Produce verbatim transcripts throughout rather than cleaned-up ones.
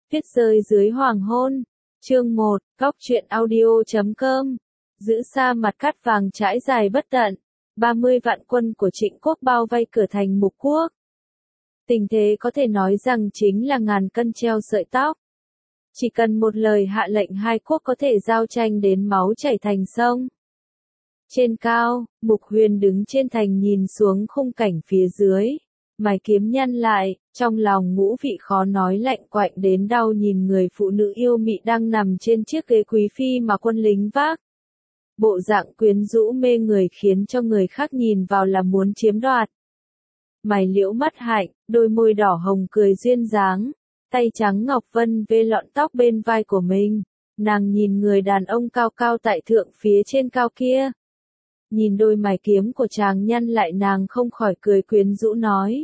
Tuyết rơi dưới hoàng hôn. Chương một, Góc truyện audio chấm com. Giữ xa mặt cát vàng trải dài bất tận. ba mươi vạn quân của Trịnh quốc bao vây cửa thành Mục quốc. Tình thế có thể nói rằng chính là ngàn cân treo sợi tóc. Chỉ cần một lời hạ lệnh hai quốc có thể giao tranh đến máu chảy thành sông. Trên cao, Mục Huyền đứng trên thành nhìn xuống khung cảnh phía dưới. Mày kiếm nhăn lại, trong lòng ngũ vị khó nói lạnh quạnh đến đau nhìn người phụ nữ yêu mị đang nằm trên chiếc ghế quý phi mà quân lính vác. Bộ dạng quyến rũ mê người khiến cho người khác nhìn vào là muốn chiếm đoạt. Mày liễu mắt hạnh, đôi môi đỏ hồng cười duyên dáng, tay trắng ngọc vân vê lọn tóc bên vai của mình. Nàng nhìn người đàn ông cao cao tại thượng phía trên cao kia. Nhìn đôi mày kiếm của chàng nhăn lại nàng không khỏi cười quyến rũ nói.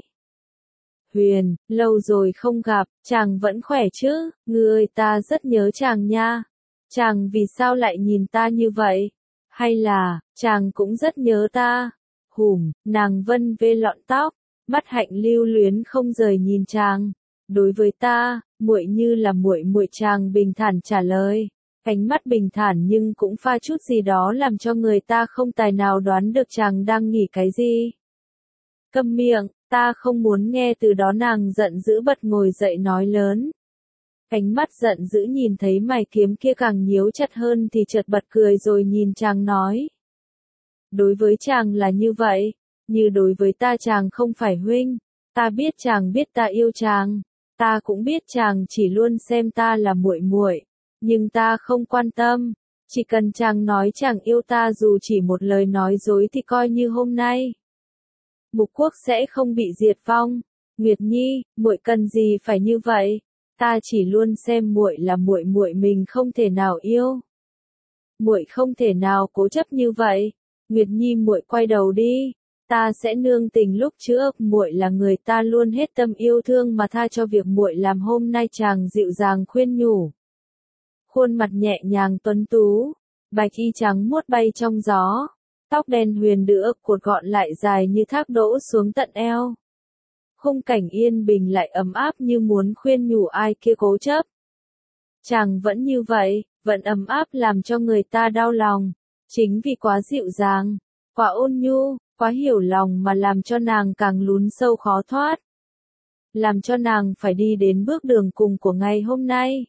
Huyền, lâu rồi không gặp, chàng vẫn khỏe chứ, ngươi ta rất nhớ chàng nha. Chàng vì sao lại nhìn ta như vậy? Hay là, chàng cũng rất nhớ ta? Hùm, nàng vân vê lọn tóc, mắt hạnh lưu luyến không rời nhìn chàng. Đối với ta, muội như là muội muội, chàng bình thản trả lời. Ánh mắt bình thản nhưng cũng pha chút gì đó làm cho người ta không tài nào đoán được chàng đang nghĩ cái gì. Câm miệng, ta không muốn nghe từ đó, nàng giận dữ bật ngồi dậy nói lớn. Ánh mắt giận dữ nhìn thấy mày kiếm kia càng nhíu chặt hơn thì chợt bật cười rồi nhìn chàng nói. Đối với chàng là như vậy, như đối với ta chàng không phải huynh, ta biết chàng biết ta yêu chàng, ta cũng biết chàng chỉ luôn xem ta là muội muội. Nhưng ta không quan tâm, chỉ cần chàng nói chàng yêu ta dù chỉ một lời nói dối thì coi như hôm nay Mục quốc sẽ không bị diệt vong. Nguyệt Nhi, muội cần gì phải như vậy? Ta chỉ luôn xem muội là muội muội, mình không thể nào yêu. Muội không thể nào cố chấp như vậy. Nguyệt Nhi, muội quay đầu đi, ta sẽ nương tình lúc trước, muội là người ta luôn hết tâm yêu thương mà tha cho việc muội làm hôm nay, chàng dịu dàng khuyên nhủ. Khuôn mặt nhẹ nhàng tuấn tú, bạch y trắng muốt bay trong gió, tóc đen huyền được cột gọn lại dài như thác đổ xuống tận eo. Khung cảnh yên bình lại ấm áp như muốn khuyên nhủ ai kia cố chấp. Chàng vẫn như vậy, vẫn ấm áp làm cho người ta đau lòng, chính vì quá dịu dàng, quá ôn nhu, quá hiểu lòng mà làm cho nàng càng lún sâu khó thoát. Làm cho nàng phải đi đến bước đường cùng của ngày hôm nay.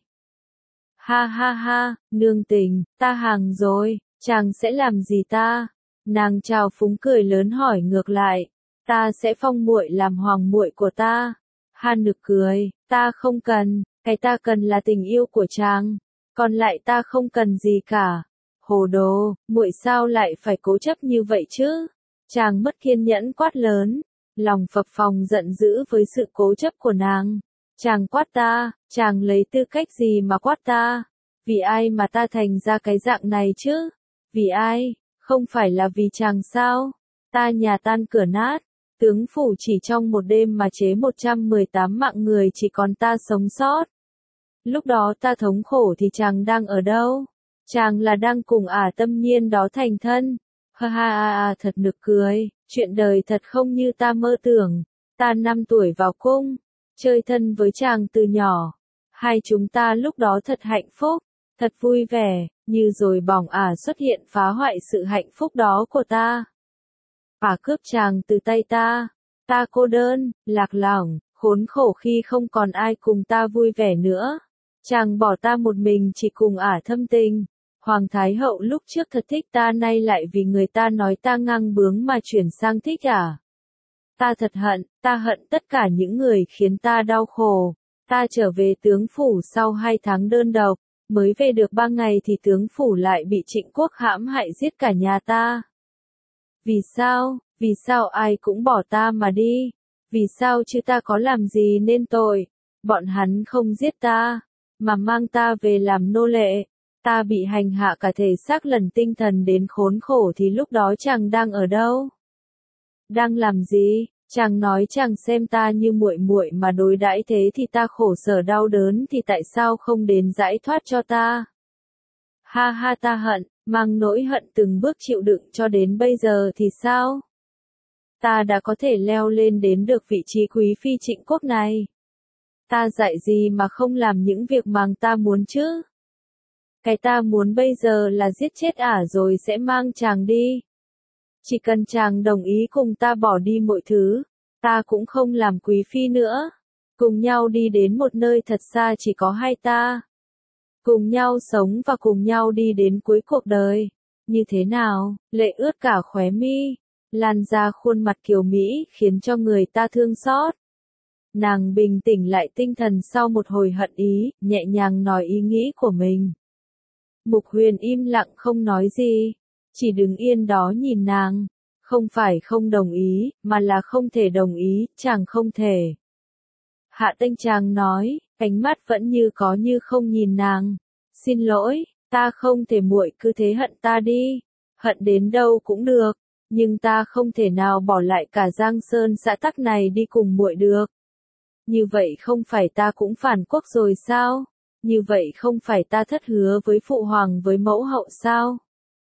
Ha ha ha, nương tình, ta hàng rồi, chàng sẽ làm gì ta? Nàng trào phúng cười lớn hỏi ngược lại, ta sẽ phong muội làm hoàng muội của ta. Ha nực cười, ta không cần, cái ta cần là tình yêu của chàng, còn lại ta không cần gì cả. Hồ đồ, muội sao lại phải cố chấp như vậy chứ? Chàng mất kiên nhẫn quát lớn, lòng phập phồng giận dữ với sự cố chấp của nàng. Chàng quát ta, chàng lấy tư cách gì mà quát ta? Vì ai mà ta thành ra cái dạng này chứ? Vì ai? Không phải là vì chàng sao? Ta nhà tan cửa nát, tướng phủ chỉ trong một đêm mà chế một trăm mười tám mạng người, chỉ còn ta sống sót. Lúc đó ta thống khổ thì chàng đang ở đâu? Chàng là đang cùng ả tâm nhiên đó thành thân. Ha ha ha ha, thật nực cười, chuyện đời thật không như ta mơ tưởng. Ta năm tuổi vào cung, chơi thân với chàng từ nhỏ. Hai chúng ta lúc đó thật hạnh phúc, thật vui vẻ, như rồi bỏng ả xuất hiện phá hoại sự hạnh phúc đó của ta. Ả cướp chàng từ tay ta, ta cô đơn, lạc lõng, khốn khổ khi không còn ai cùng ta vui vẻ nữa. Chàng bỏ ta một mình chỉ cùng ả thâm tình. Hoàng Thái Hậu lúc trước thật thích ta, nay lại vì người ta nói ta ngang bướng mà chuyển sang thích ả. Ta thật hận, ta hận tất cả những người khiến ta đau khổ. Ta trở về tướng phủ sau hai tháng đơn độc, mới về được ba ngày thì tướng phủ lại bị Trịnh quốc hãm hại giết cả nhà ta. Vì sao, vì sao ai cũng bỏ ta mà đi? Vì sao chứ ta có làm gì nên tội? Bọn hắn không giết ta, mà mang ta về làm nô lệ. Ta bị hành hạ cả thể xác lẫn tinh thần đến khốn khổ thì lúc đó chàng đang ở đâu? Đang làm gì? Chàng nói chàng xem ta như muội muội mà đối đãi thế thì ta khổ sở đau đớn thì tại sao không đến giải thoát cho ta? Ha ha, ta hận, mang nỗi hận từng bước chịu đựng cho đến bây giờ thì sao? Ta đã có thể leo lên đến được vị trí quý phi Trịnh quốc này. Ta dạy gì mà không làm những việc mà ta muốn chứ? Cái ta muốn bây giờ là giết chết ả rồi sẽ mang chàng đi. Chỉ cần chàng đồng ý cùng ta bỏ đi mọi thứ, ta cũng không làm quý phi nữa. Cùng nhau đi đến một nơi thật xa chỉ có hai ta. Cùng nhau sống và cùng nhau đi đến cuối cuộc đời. Như thế nào? Lệ ướt cả khóe mi, lan ra khuôn mặt kiều mỹ khiến cho người ta thương xót. Nàng bình tĩnh lại tinh thần sau một hồi hận ý, nhẹ nhàng nói ý nghĩ của mình. Mục Huyền im lặng không nói gì, chỉ đứng yên đó nhìn nàng. Không phải không đồng ý, mà là không thể đồng ý, chàng không thể. Hạ Tênh chàng nói, ánh mắt vẫn như có như không nhìn nàng. Xin lỗi, ta không thể muội cứ thế hận ta đi. Hận đến đâu cũng được, nhưng ta không thể nào bỏ lại cả Giang Sơn xã tắc này đi cùng muội được. Như vậy không phải ta cũng phản quốc rồi sao? Như vậy không phải ta thất hứa với phụ hoàng với mẫu hậu sao?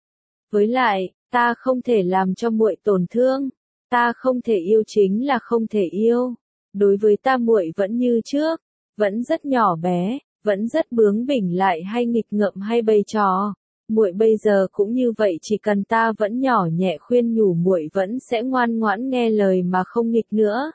Với lại, ta không thể làm cho muội tổn thương. Ta không thể yêu chính là không thể yêu. Đối với ta muội vẫn như trước, vẫn rất nhỏ bé, vẫn rất bướng bỉnh lại hay nghịch ngợm hay bày trò. Muội bây giờ cũng như vậy, chỉ cần ta vẫn nhỏ nhẹ khuyên nhủ muội vẫn sẽ ngoan ngoãn nghe lời mà không nghịch nữa.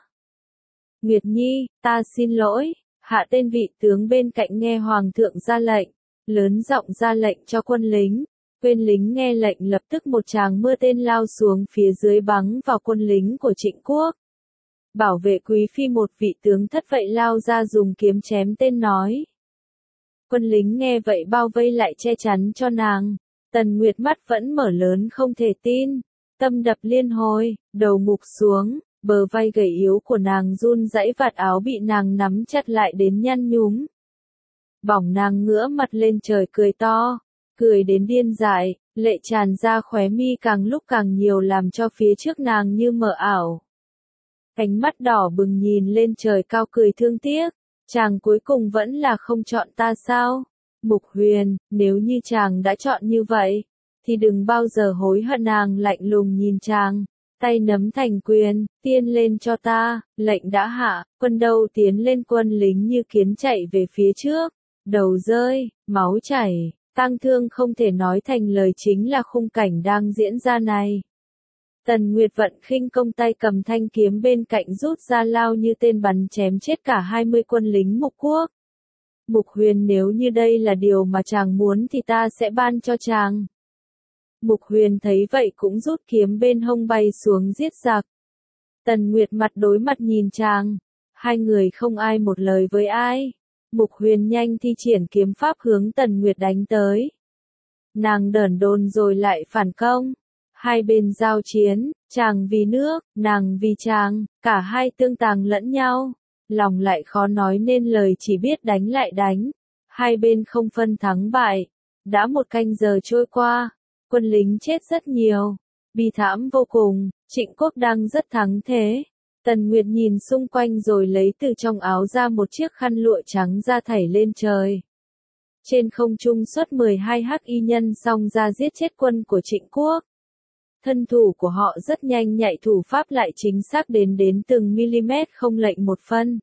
Nguyệt Nhi, ta xin lỗi. Hạ tên vị tướng bên cạnh nghe hoàng thượng ra lệnh, lớn giọng ra lệnh cho quân lính. Quên lính nghe lệnh lập tức một tràng mưa tên lao xuống phía dưới bắn vào quân lính của Trịnh Quốc. Bảo vệ quý phi một vị tướng thất vậy lao ra dùng kiếm chém tên nói. Quân lính nghe vậy bao vây lại che chắn cho nàng. Tần Nguyệt mắt vẫn mở lớn không thể tin, tâm đập liên hồi, đầu gục xuống, bờ vai gầy yếu của nàng run rẩy, vạt áo bị nàng nắm chặt lại đến nhăn nhúm. Bỏng nàng ngửa mặt lên trời cười to, cười đến điên dại, lệ tràn ra khóe mi càng lúc càng nhiều làm cho phía trước nàng như mờ ảo. Cánh mắt đỏ bừng nhìn lên trời cao cười thương tiếc, chàng cuối cùng vẫn là không chọn ta sao? Mục Huyền, nếu như chàng đã chọn như vậy, thì đừng bao giờ hối hận. Nàng lạnh lùng nhìn chàng, tay nắm thành quyền, tiên lên cho ta, lệnh đã hạ, quân đầu tiến lên. Quân lính như kiến chạy về phía trước, đầu rơi, máu chảy, tang thương không thể nói thành lời chính là khung cảnh đang diễn ra này. Tần Nguyệt vận khinh công tay cầm thanh kiếm bên cạnh rút ra lao như tên bắn chém chết cả hai mươi quân lính Mục Quốc. Mục Huyền, nếu như đây là điều mà chàng muốn thì ta sẽ ban cho chàng. Mục Huyền thấy vậy cũng rút kiếm bên hông bay xuống giết giặc. Tần Nguyệt mặt đối mặt nhìn chàng, hai người không ai một lời với ai. Mục Huyền nhanh thi triển kiếm pháp hướng Tần Nguyệt đánh tới. Nàng đờn đồn rồi lại phản công. Hai bên giao chiến, chàng vì nước, nàng vì chàng, cả hai tương tàng lẫn nhau. Lòng lại khó nói nên lời, chỉ biết đánh lại đánh. Hai bên không phân thắng bại. Đã một canh giờ trôi qua, quân lính chết rất nhiều. Bi thảm vô cùng, Trịnh Quốc đang rất thắng thế. Tần Nguyệt nhìn xung quanh rồi lấy từ trong áo ra một chiếc khăn lụa trắng ra thảy lên trời. Trên không trung xuất mười hai hắc y nhân xông ra giết chết quân của Trịnh Quốc. Thân thủ của họ rất nhanh nhạy, thủ pháp lại chính xác đến đến từng mm không lệch một phân.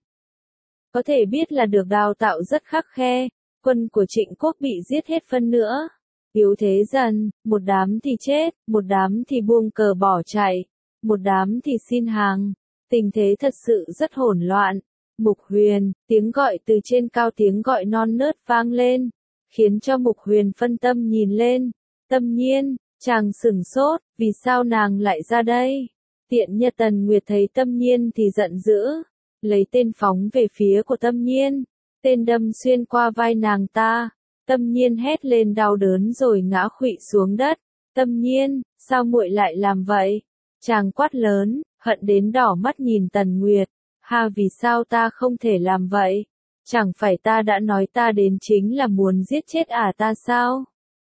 Có thể biết là được đào tạo rất khắc khe. Quân của Trịnh Quốc bị giết hết phân nữa. Yếu thế dần, một đám thì chết, một đám thì buông cờ bỏ chạy, một đám thì xin hàng. Tình thế thật sự rất hỗn loạn. Mục Huyền, tiếng gọi từ trên cao, tiếng gọi non nớt vang lên, khiến cho Mục Huyền phân tâm nhìn lên. Tâm Nhiên, chàng sửng sốt, vì sao nàng lại ra đây? Tiện nhân. Tần Nguyệt thấy Tâm Nhiên thì giận dữ, lấy tên phóng về phía của Tâm Nhiên, tên đâm xuyên qua vai nàng ta. Tâm Nhiên hét lên đau đớn rồi ngã khuỵu xuống đất. Tâm Nhiên, sao muội lại làm vậy? Chàng quát lớn, hận đến đỏ mắt nhìn Tần Nguyệt. Ha, vì sao ta không thể làm vậy? Chẳng phải ta đã nói ta đến chính là muốn giết chết ả ta sao?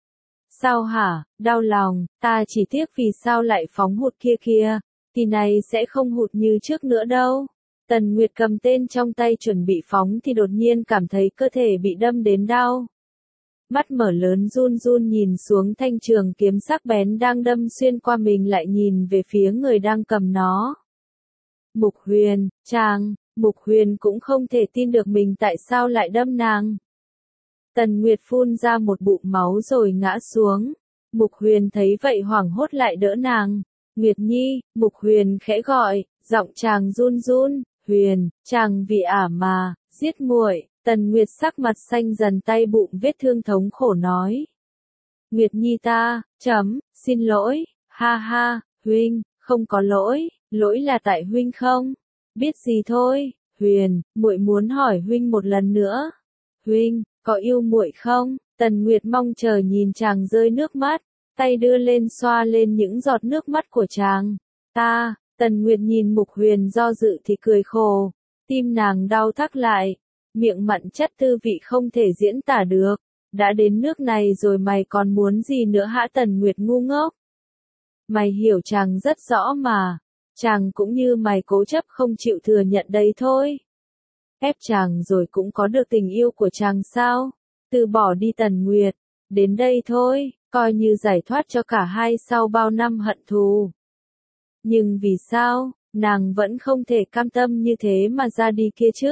Sao hả? Đau lòng, ta chỉ tiếc vì sao lại phóng hụt kia kia, thì này sẽ không hụt như trước nữa đâu. Tần Nguyệt cầm tên trong tay chuẩn bị phóng thì đột nhiên cảm thấy cơ thể bị đâm đến đau. Mắt mở lớn run run nhìn xuống thanh trường kiếm sắc bén đang đâm xuyên qua mình, lại nhìn về phía người đang cầm nó. Mục Huyền, chàng, Mục Huyền cũng không thể tin được mình tại sao lại đâm nàng. Tần Nguyệt phun ra một bụng máu rồi ngã xuống. Mục Huyền thấy vậy hoảng hốt lại đỡ nàng. Nguyệt Nhi, Mục Huyền khẽ gọi, giọng chàng run run, Huyền, chàng vì ả mà, giết muội. Tần Nguyệt sắc mặt xanh dần tay bụng vết thương thống khổ nói. Nguyệt Nhi ta, chấm, xin lỗi, ha ha, huynh, không có lỗi, lỗi là tại huynh không, biết gì thôi, Huyền, muội muốn hỏi huynh một lần nữa. Huynh, có yêu muội không? Tần Nguyệt mong chờ nhìn chàng rơi nước mắt, tay đưa lên xoa lên những giọt nước mắt của chàng. Ta, Tần Nguyệt nhìn Mục Huyền do dự thì cười khổ, tim nàng đau thắt lại, miệng mặn chất tư vị không thể diễn tả được. Đã đến nước này rồi mày còn muốn gì nữa hả? Tần Nguyệt ngu ngốc. Mày hiểu chàng rất rõ mà, chàng cũng như mày cố chấp không chịu thừa nhận đấy thôi. Ép chàng rồi cũng có được tình yêu của chàng sao? Từ bỏ đi Tần Nguyệt, đến đây thôi, coi như giải thoát cho cả hai sau bao năm hận thù. Nhưng vì sao, nàng vẫn không thể cam tâm như thế mà ra đi kia chứ?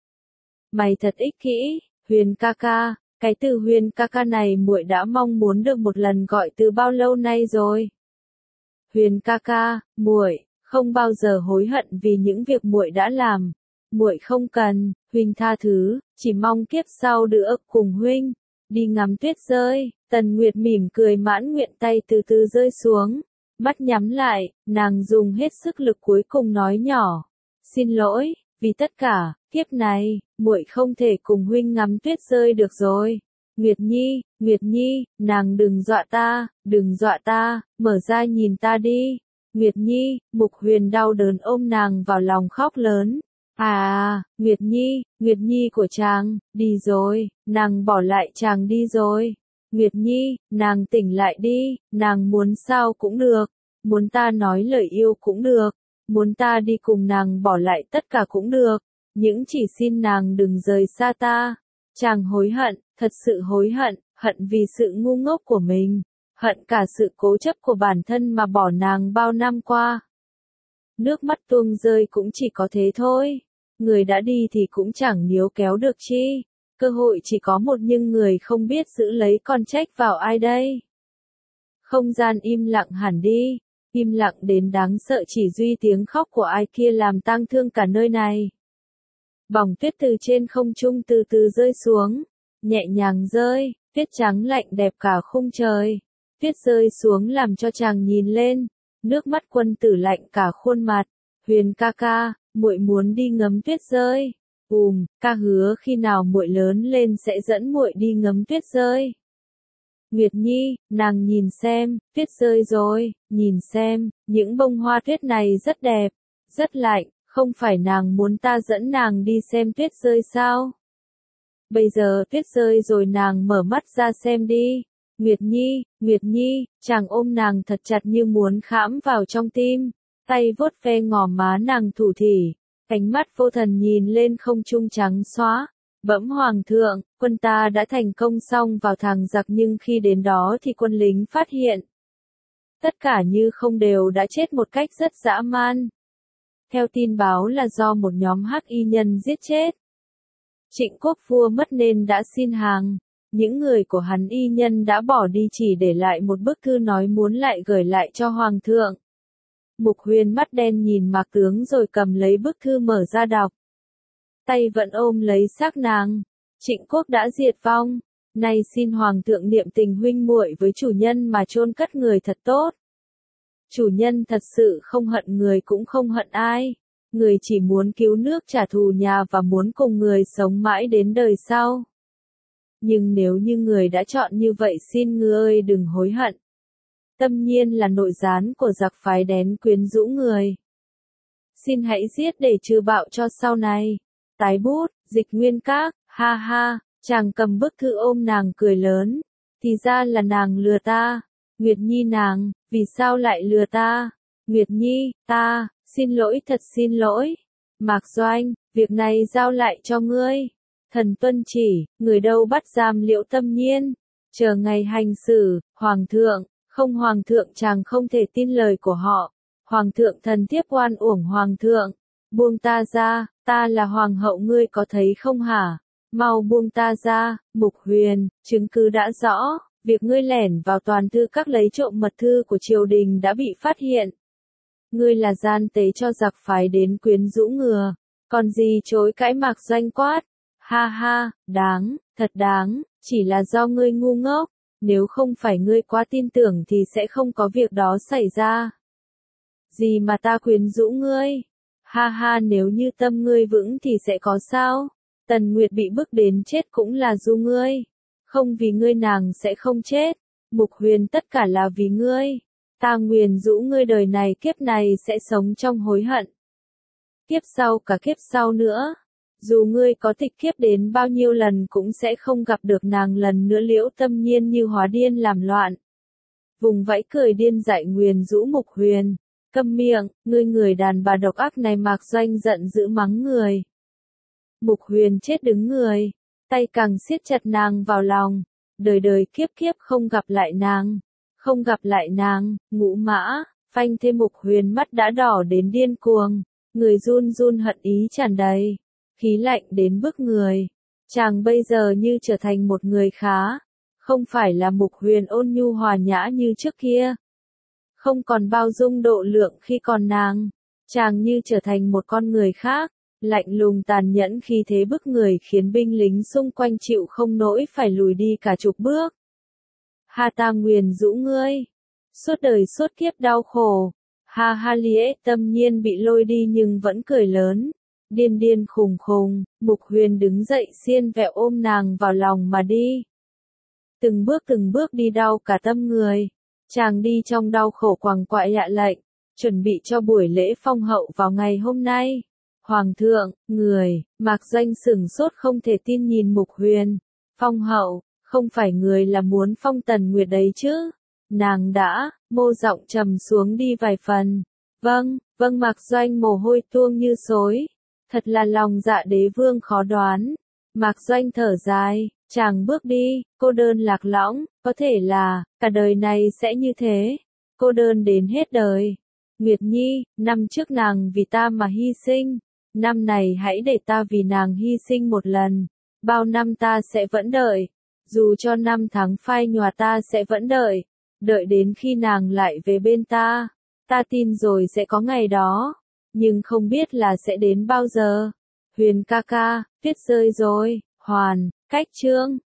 Mày thật ích kỷ, Huyền ca ca, cái từ Huyền ca ca này muội đã mong muốn được một lần gọi từ bao lâu nay rồi. Huyền ca ca, muội không bao giờ hối hận vì những việc muội đã làm. Muội không cần, huynh tha thứ, chỉ mong kiếp sau nữa cùng huynh đi ngắm tuyết rơi. Tần Nguyệt mỉm cười mãn nguyện, tay từ từ rơi xuống, mắt nhắm lại, nàng dùng hết sức lực cuối cùng nói nhỏ, xin lỗi, vì tất cả, kiếp này, muội không thể cùng huynh ngắm tuyết rơi được rồi. Nguyệt Nhi, Nguyệt Nhi, nàng đừng dọa ta, đừng dọa ta, mở ra nhìn ta đi. Nguyệt Nhi, Mục Huyền đau đớn ôm nàng vào lòng khóc lớn. À, Nguyệt Nhi, Nguyệt Nhi của chàng, đi rồi, nàng bỏ lại chàng đi rồi. Nguyệt Nhi, nàng tỉnh lại đi, nàng muốn sao cũng được, muốn ta nói lời yêu cũng được, muốn ta đi cùng nàng bỏ lại tất cả cũng được, những chỉ xin nàng đừng rời xa ta. Chàng hối hận, thật sự hối hận, hận vì sự ngu ngốc của mình, hận cả sự cố chấp của bản thân mà bỏ nàng bao năm qua. Nước mắt tuôn rơi cũng chỉ có thế thôi, người đã đi thì cũng chẳng níu kéo được chi, cơ hội chỉ có một nhưng người không biết giữ lấy còn trách vào ai đây. Không gian im lặng hẳn đi, im lặng đến đáng sợ, chỉ duy tiếng khóc của ai kia làm tang thương cả nơi này. Bỏng tuyết từ trên không trung từ từ rơi xuống, nhẹ nhàng rơi, tuyết trắng lạnh đẹp cả khung trời. Tuyết rơi xuống làm cho chàng nhìn lên, nước mắt quân tử lạnh cả khuôn mặt. Huyền ca ca, muội muốn đi ngắm tuyết rơi. Ùm, ca hứa khi nào muội lớn lên sẽ dẫn muội đi ngắm tuyết rơi. Nguyệt Nhi, nàng nhìn xem, tuyết rơi rồi, nhìn xem, những bông hoa tuyết này rất đẹp, rất lạnh, không phải nàng muốn ta dẫn nàng đi xem tuyết rơi sao? Bây giờ tuyết rơi rồi, nàng mở mắt ra xem đi. Nguyệt Nhi, Nguyệt Nhi, chàng ôm nàng thật chặt như muốn khảm vào trong tim, tay vuốt ve ngò má nàng thủ thỉ, ánh mắt vô thần nhìn lên không trung trắng xóa. Bẩm hoàng thượng, quân ta đã thành công xong vào Thàng Giặc, nhưng khi đến đó thì quân lính phát hiện. Tất cả như không đều đã chết một cách rất dã man. Theo tin báo là do một nhóm hắc y nhân giết chết. Trịnh Quốc vua mất nên đã xin hàng. Những người của hắn y nhân đã bỏ đi, chỉ để lại một bức thư nói muốn lại gửi lại cho hoàng thượng. Mục Huyền mắt đen nhìn Mạc tướng rồi cầm lấy bức thư mở ra đọc. Tay vẫn ôm lấy xác nàng. Trịnh Quốc đã diệt vong, nay xin hoàng thượng niệm tình huynh muội với chủ nhân mà chôn cất người thật tốt. Chủ nhân thật sự không hận người cũng không hận ai, người chỉ muốn cứu nước trả thù nhà và muốn cùng người sống mãi đến đời sau. Nhưng nếu như người đã chọn như vậy, xin ngươi ơi đừng hối hận. Tâm nhiên là nội gián của giặc phái đén quyến rũ người. Xin hãy giết để trừ bạo cho sau này. Tái bút, Dịch Nguyên Các, ha ha, chàng cầm bức thư ôm nàng cười lớn. Thì ra là nàng lừa ta. Nguyệt Nhi nàng, vì sao lại lừa ta? Nguyệt Nhi, ta, xin lỗi, thật xin lỗi. Mạc Doanh, việc này giao lại cho ngươi. Thần tuân chỉ, người đâu bắt giam Liễu Tâm Nhiên. Chờ ngày hành xử, hoàng thượng, không hoàng thượng chàng không thể tin lời của họ. Hoàng thượng thần thiếp oan uổng hoàng thượng. Buông ta ra, ta là hoàng hậu ngươi có thấy không hả? Mau buông ta ra, Mục Huyền, chứng cứ đã rõ, việc ngươi lẻn vào toàn thư các lấy trộm mật thư của triều đình đã bị phát hiện. Ngươi là gian tế cho giặc phái đến quyến rũ ngừa, còn gì chối cãi Mạc Doanh quát. Ha ha, đáng, thật đáng, chỉ là do ngươi ngu ngốc, nếu không phải ngươi quá tin tưởng thì sẽ không có việc đó xảy ra. Gì mà ta quyến rũ ngươi? Ha ha, nếu như tâm ngươi vững thì sẽ có sao? Tần Nguyệt bị bức đến chết cũng là do ngươi. Không vì ngươi nàng sẽ không chết. Mục Huyền, tất cả là vì ngươi. Ta nguyền rũ ngươi đời này kiếp này sẽ sống trong hối hận. Kiếp sau cả kiếp sau nữa. Dù ngươi có tịch kiếp đến bao nhiêu lần cũng sẽ không gặp được nàng lần nữa. Liễu Tâm Nhiên như hóa điên làm loạn. Vùng vẫy cười điên dại nguyền rũ Mục Huyền. Câm miệng, ngươi người đàn bà độc ác này. Mạc Doanh giận dữ mắng người. Mục Huyền chết đứng người, tay càng siết chặt nàng vào lòng, đời đời kiếp kiếp không gặp lại nàng, không gặp lại nàng, Ngũ Mã, phanh thêm. Mục Huyền mắt đã đỏ đến điên cuồng, người run run hận ý tràn đầy, khí lạnh đến bức người, chàng bây giờ như trở thành một người khá, không phải là Mục Huyền ôn nhu hòa nhã như trước kia, không còn bao dung độ lượng khi còn nàng, chàng như trở thành một con người khác. Lạnh lùng tàn nhẫn khi thế bức người khiến binh lính xung quanh chịu không nổi phải lùi đi cả chục bước. Ha, ta nguyền rũ ngươi, suốt đời suốt kiếp đau khổ. Ha ha, Liễu Tâm Nhiên bị lôi đi nhưng vẫn cười lớn, điên điên khùng khùng. Mục Huyền đứng dậy xiên vẹo ôm nàng vào lòng mà đi. Từng bước từng bước đi đau cả tâm người, chàng đi trong đau khổ quằn quại hạ lệnh, chuẩn bị cho buổi lễ phong hậu vào ngày hôm nay. Hoàng thượng, người, Mạc Doanh sửng sốt không thể tin nhìn Mục Huyền. Phong hậu, không phải người là muốn phong Tần Nguyệt đấy chứ? Nàng đã, mô giọng trầm xuống đi vài phần. Vâng, vâng. Mạc Doanh mồ hôi tuôn như xối. Thật là lòng dạ đế vương khó đoán. Mạc Doanh thở dài, chàng bước đi, cô đơn lạc lõng, có thể là, cả đời này sẽ như thế. Cô đơn đến hết đời. Nguyệt Nhi, năm trước nàng vì ta mà hy sinh. Năm này hãy để ta vì nàng hy sinh một lần. Bao năm ta sẽ vẫn đợi. Dù cho năm tháng phai nhòa ta sẽ vẫn đợi. Đợi đến khi nàng lại về bên ta. Ta tin rồi sẽ có ngày đó. Nhưng không biết là sẽ đến bao giờ. Huyền ca ca, viết rơi rồi. Hoàn, cách chương.